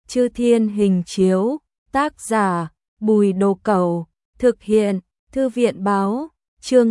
Chư Thiên Hình Chiếu, tác giả Bùi Đồ Cẩu, thực hiện Thư viện Báo, chương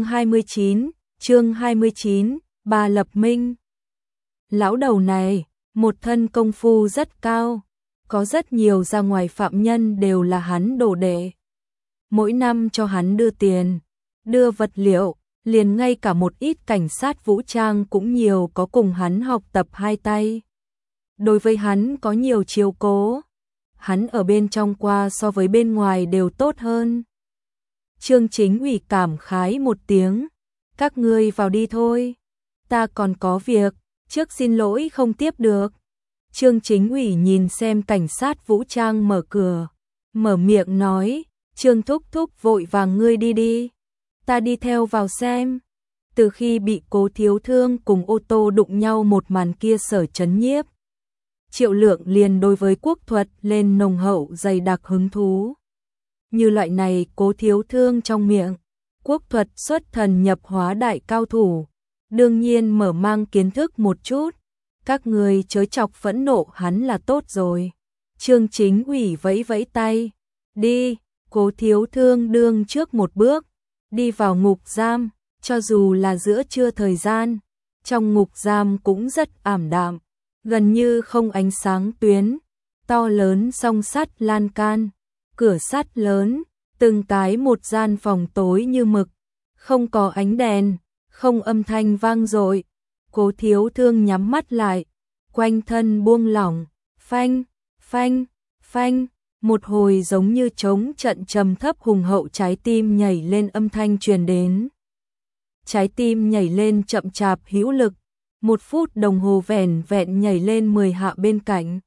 29, Ba Lập Minh. Lão đầu này, một thân công phu rất cao, có rất nhiều ra ngoài phạm nhân đều là hắn đồ đệ. Mỗi năm cho hắn đưa tiền, đưa vật liệu, liền ngay cả một ít cảnh sát vũ trang cũng nhiều có cùng hắn học tập hai tay. Đối với hắn có nhiều chiếu cố, hắn ở bên trong qua so với bên ngoài đều tốt hơn. Trương Chính Ủy cảm khái một tiếng, các ngươi vào đi thôi, ta còn có việc, trước xin lỗi không tiếp được. Trương Chính Ủy nhìn xem cảnh sát vũ trang mở cửa, mở miệng nói, Trương thúc thúc vội vàng ngươi đi đi, ta đi theo vào xem. Từ khi bị Cố Thiếu Thương cùng ô tô đụng nhau một màn kia sở chấn nhiếp, Triệu Lượng liền đối với quốc thuật lên nồng hậu dày đặc hứng thú. Như loại này Cố Thiếu Thương trong miệng, quốc thuật xuất thần nhập hóa đại cao thủ, đương nhiên mở mang kiến thức một chút, các người chớ chọc phẫn nộ hắn là tốt rồi. Trương Chính Ủy vẫy vẫy tay, đi. Cố Thiếu Thương đương trước một bước, đi vào ngục giam, cho dù là giữa trưa thời gian, trong ngục giam cũng rất ảm đạm, gần như không ánh sáng tuyến, to lớn song sắt lan can, cửa sắt lớn, từng cái một gian phòng tối như mực, không có ánh đèn, không âm thanh vang dội. Cố Thiếu Thương nhắm mắt lại, quanh thân buông lỏng, phanh, phanh, phanh. Một hồi giống như trống trận trầm thấp hùng hậu trái tim nhảy lên âm thanh truyền đến. Trái tim nhảy lên chậm chạp hữu lực, 1 phút đồng hồ vẻn vẹn nhảy lên 10 hạ bên cạnh.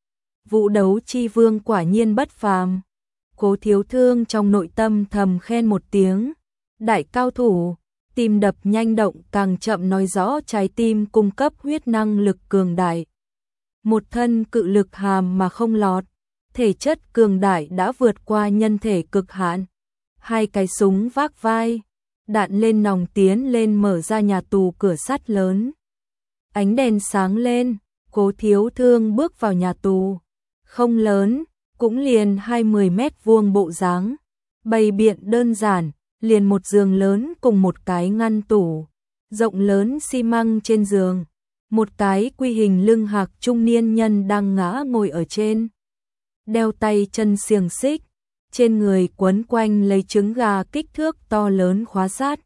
Vũ Đấu Chi Vương quả nhiên bất phàm. Cố Thiếu Thương trong nội tâm thầm khen một tiếng. Đại cao thủ, tim đập nhanh động càng chậm nói rõ trái tim cung cấp huyết năng lực cường đại. Một thân cự lực hàm mà không lọt. Thể chất cường đại đã vượt qua nhân thể cực hạn. 2 cái súng vác vai, đạn lên nòng tiến lên mở ra nhà tù cửa sắt lớn. Ánh đèn sáng lên, Cố Thiếu Thương bước vào nhà tù. Không lớn, cũng liền 20 mét vuông bộ dáng. Bày biện đơn giản, liền một giường lớn cùng một cái ngăn tủ. Rộng lớn xi măng trên giường. Một cái quy hình lưng hạc trung niên nhân đang ngã ngồi ở trên. Đeo tay chân xiềng xích, trên người quấn quanh lấy trứng gà kích thước to lớn khóa sát.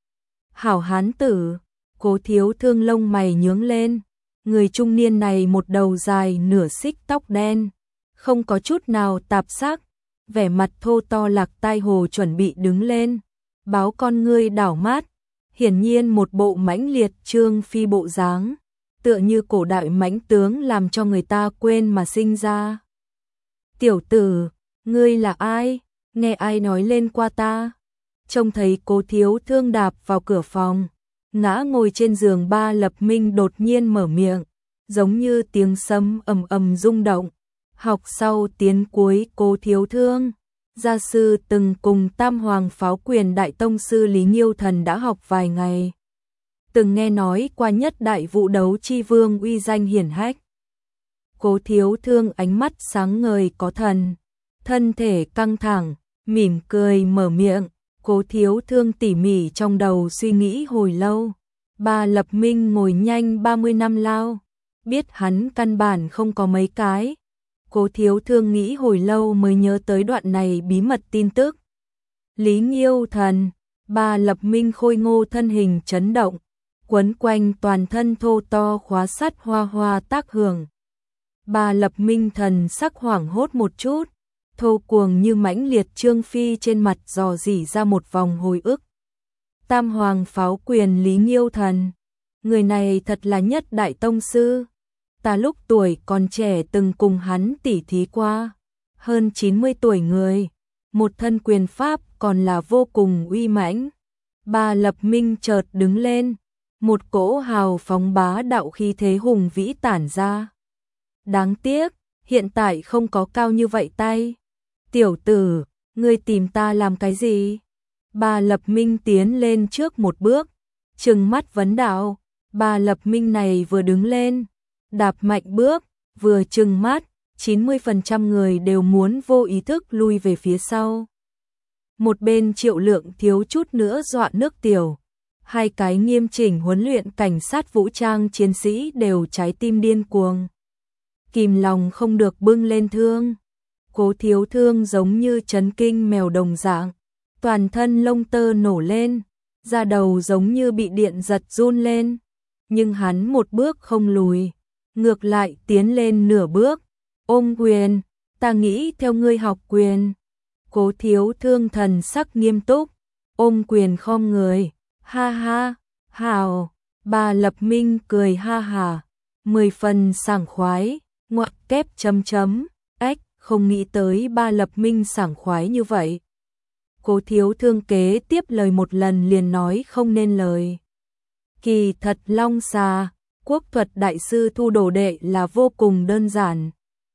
Hảo hán tử, Cố Thiếu Thương lông mày nhướng lên, người trung niên này một đầu dài nửa xích tóc đen, không có chút nào tạp sắc, vẻ mặt thô to lạc tai hồ chuẩn bị đứng lên, báo con ngươi đảo mát, hiển nhiên một bộ mãnh liệt trương phi bộ dáng, tựa như cổ đại mãnh tướng làm cho người ta quên mà sinh ra. Tiểu tử, ngươi là ai? Nghe ai nói lên qua ta? Trông thấy Cố Thiếu Thương đạp vào cửa phòng, ngã ngồi trên giường Ba Lập Minh đột nhiên mở miệng, giống như tiếng sấm ầm ầm rung động. Học sau tiến cuối Cố Thiếu Thương, gia sư từng cùng Tam Hoàng Pháo Quyền Đại Tông sư Lý Nghiêu Thần đã học vài ngày. Từng nghe nói qua nhất đại Vũ Đấu Chi Vương uy danh hiển hách. Cố Thiếu Thương ánh mắt sáng ngời có thần, thân thể căng thẳng, mỉm cười mở miệng. Cố Thiếu Thương tỉ mỉ trong đầu suy nghĩ hồi lâu. Ba Lập Minh ngồi nhanh 30 năm lao, biết hắn căn bản không có mấy cái. Cố Thiếu Thương nghĩ hồi lâu mới nhớ tới đoạn này bí mật tin tức. Lý Nghiêu Thần, Ba Lập Minh khôi ngô thân hình chấn động, quấn quanh toàn thân thô to khóa sắt hoa hoa tác hưởng. Ba Lập Minh thần sắc hoảng hốt một chút, thô cuồng như mãnh liệt trương phi trên mặt dò dỉ ra một vòng hồi ức. Tam Hoàng Pháo Quyền Lý Nghiêu Thần, người này thật là nhất đại tông sư. Ta lúc tuổi còn trẻ từng cùng hắn tỉ thí qua, hơn 90 tuổi người, một thân quyền pháp còn là vô cùng uy mãnh. Ba Lập Minh chợt đứng lên, một cỗ hào phóng bá đạo khí thế hùng vĩ tản ra. Đáng tiếc, hiện tại không có cao như vậy tay. Tiểu tử, ngươi tìm ta làm cái gì? Ba Lập Minh tiến lên trước một bước, trừng mắt vấn đạo. Ba Lập Minh này vừa đứng lên, đạp mạnh bước, vừa trừng mắt, 90% người đều muốn vô ý thức lui về phía sau. Một bên Triệu Lượng thiếu chút nữa dọa nước tiểu. Hai cái nghiêm chỉnh huấn luyện cảnh sát vũ trang chiến sĩ đều trái tim điên cuồng. Kìm lòng không được bưng lên thương. Cố Thiếu Thương giống như chấn kinh mèo đồng dạng. Toàn thân lông tơ nổ lên. Da đầu giống như bị điện giật run lên. Nhưng hắn một bước không lùi. Ngược lại tiến lên nửa bước. Ôm quyền. Ta nghĩ theo ngươi học quyền. Cố Thiếu Thương thần sắc nghiêm túc. Ôm quyền khom người. Ha ha. Hào. Bà Lập Minh cười ha hà. 10 phần sảng khoái. Ngoặc kép chấm chấm. Ếch. Không nghĩ tới ba Lập Minh sảng khoái như vậy. Cố Thiếu Thương kế tiếp lời một lần liền nói không nên lời. Kỳ thật Long Xà, quốc thuật đại sư thu đồ đệ là vô cùng đơn giản.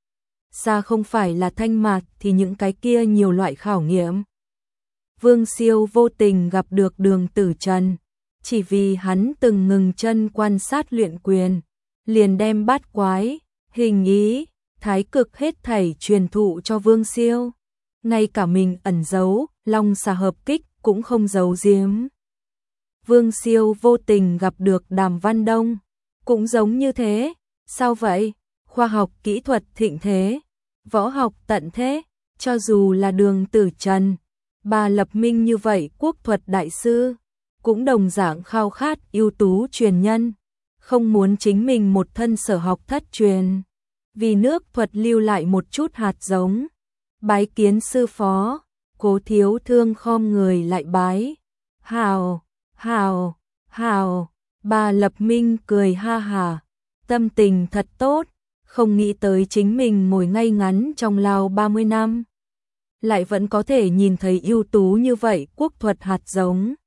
Xa không phải là thanh mạt thì những cái kia nhiều loại khảo nghiệm. Vương Siêu vô tình gặp được Đường Tử Trần, chỉ vì hắn từng ngừng chân quan sát luyện quyền, liền đem bát quái, hình ý, thái cực hết thảy truyền thụ cho Vương Siêu. Ngay cả mình ẩn giấu, Long Xà hợp kích cũng không giấu giếm. Vương Siêu vô tình gặp được Đàm Văn Đông, cũng giống như thế. Sao vậy? Khoa học kỹ thuật thịnh thế, võ học tận thế, cho dù là Đường Tử Trần, bà Lập Minh như vậy quốc thuật đại sư, cũng đồng dạng khao khát ưu tú truyền nhân, không muốn chính mình một thân sở học thất truyền, vì nước thuật lưu lại một chút hạt giống. Bái kiến sư phó. Cố Thiếu Thương khom người lại bái. Hào, hào, hào. Bà Lập Minh cười ha hà. Tâm tình thật tốt. Không nghĩ tới chính mình ngồi ngay ngắn trong lao 30 năm. Lại vẫn có thể nhìn thấy ưu tú như vậy quốc thuật hạt giống.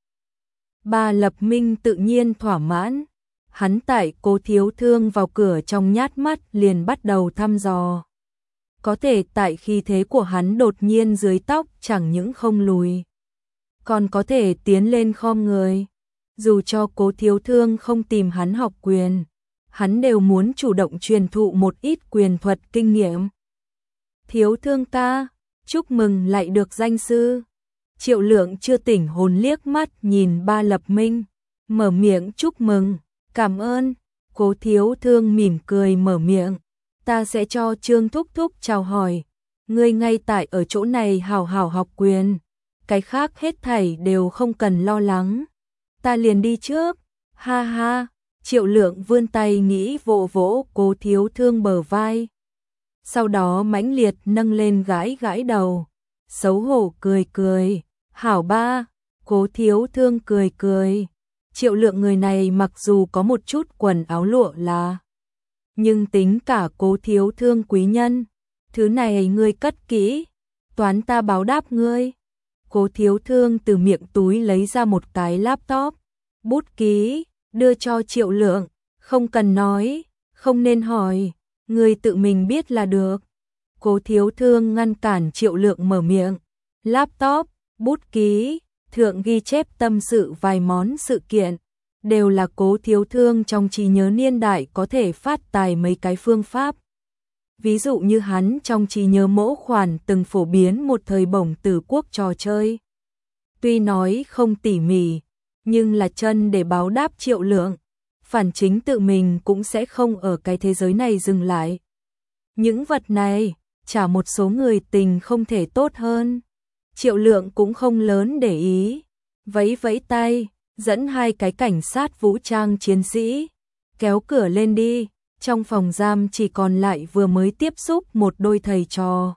Bà Lập Minh tự nhiên thỏa mãn. Hắn tại Cố Thiếu Thương vào cửa trong nhát mắt liền bắt đầu thăm dò. Có thể tại khí thế của hắn đột nhiên dưới tóc chẳng những không lùi, còn có thể tiến lên khom người. Dù cho Cố Thiếu Thương không tìm hắn học quyền, hắn đều muốn chủ động truyền thụ một ít quyền thuật kinh nghiệm. Thiếu Thương ca, chúc mừng lại được danh sư. Triệu Lượng chưa tỉnh hồn liếc mắt nhìn ba Lập Minh, mở miệng chúc mừng, cảm ơn. Cố Thiếu Thương mỉm cười mở miệng. Ta sẽ cho Trương Thúc Thúc chào hỏi, ngươi ngay tại ở chỗ này hào hào học quyền, cái khác hết thảy đều không cần lo lắng, ta liền đi trước. Ha ha. Triệu Lượng vươn tay nghĩ vỗ vỗ Cố Thiếu Thương bờ vai, sau đó mãnh liệt nâng lên gãi gãi đầu, xấu hổ cười cười. Hảo ba. Cố Thiếu Thương cười cười. Triệu Lượng người này mặc dù có một chút quần áo lụa là, nhưng tính cả Cố Thiếu Thương quý nhân, thứ này ngươi cất kỹ, toán ta báo đáp ngươi. Cố Thiếu Thương từ miệng túi lấy ra một cái laptop, bút ký, đưa cho Triệu Lượng, không cần nói, không nên hỏi, ngươi tự mình biết là được. Cố Thiếu Thương ngăn cản Triệu Lượng mở miệng. Laptop, bút ký, thượng ghi chép tâm sự vài món sự kiện, đều là Cố Thiếu Thương trong trí nhớ niên đại có thể phát tài mấy cái phương pháp. Ví dụ như hắn trong trí nhớ mẫu khoản từng phổ biến một thời bổng tử quốc trò chơi. Tuy nói không tỉ mỉ, nhưng là chân để báo đáp Triệu Lượng, phản chính tự mình cũng sẽ không ở cái thế giới này dừng lại. Những vật này, trả một số người tình không thể tốt hơn. Triệu Lượng cũng không lớn để ý, vẫy vẫy tay, dẫn hai cái cảnh sát vũ trang chiến sĩ, kéo cửa lên đi. Trong phòng giam chỉ còn lại vừa mới tiếp xúc một đôi thầy trò.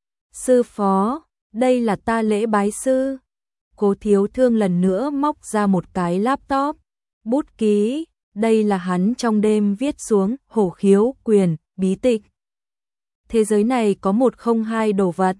Sư phó, đây là ta lễ bái sư. Cố Thiếu Thương lần nữa móc ra một cái laptop, bút ký, đây là hắn trong đêm viết xuống Hổ Khiếu Quyền, bí tịch. Thế giới này có 102 đồ vật.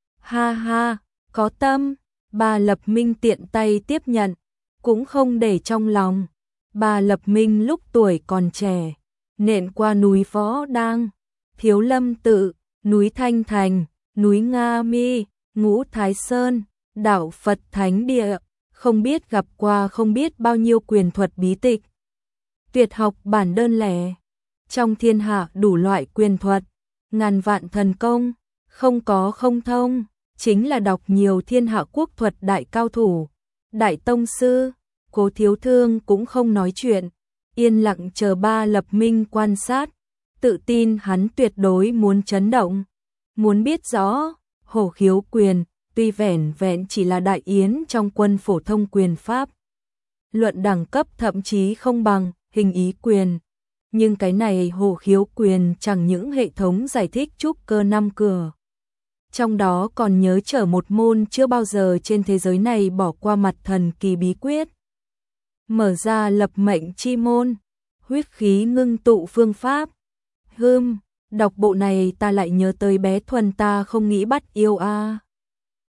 Ha ha, có tâm. Bà Lập Minh tiện tay tiếp nhận, cũng không để trong lòng. Bà Lập Minh lúc tuổi còn trẻ, nện qua núi Võ Đang, Thiếu Lâm Tự, núi Thanh Thành, núi Nga Mi, Ngũ Thái Sơn, đảo Phật Thánh Địa, không biết gặp qua không biết bao nhiêu quyền thuật bí tịch. Tuyệt học bản đơn lẻ, trong thiên hạ đủ loại quyền thuật, ngàn vạn thần công, không có không thông, chính là đọc nhiều thiên hạ quốc thuật đại cao thủ, đại tông sư. Cố Thiếu Thương cũng không nói chuyện, yên lặng chờ Ba Lập Minh quan sát, tự tin hắn tuyệt đối muốn chấn động, muốn biết rõ. Hổ khiếu quyền tuy vẻn vẹn chỉ là đại yến trong quân phổ thông quyền pháp, luận đẳng cấp thậm chí không bằng hình ý quyền, nhưng cái này hổ khiếu quyền chẳng những hệ thống giải thích trúc cơ 5 cửa, trong đó còn nhớ trở một môn chưa bao giờ trên thế giới này bỏ qua mặt thần kỳ bí quyết, mở ra lập mệnh chi môn, huyết khí ngưng tụ phương pháp. Đọc bộ này ta lại nhớ tới bé Thuần ta không nghĩ bắt yêu a.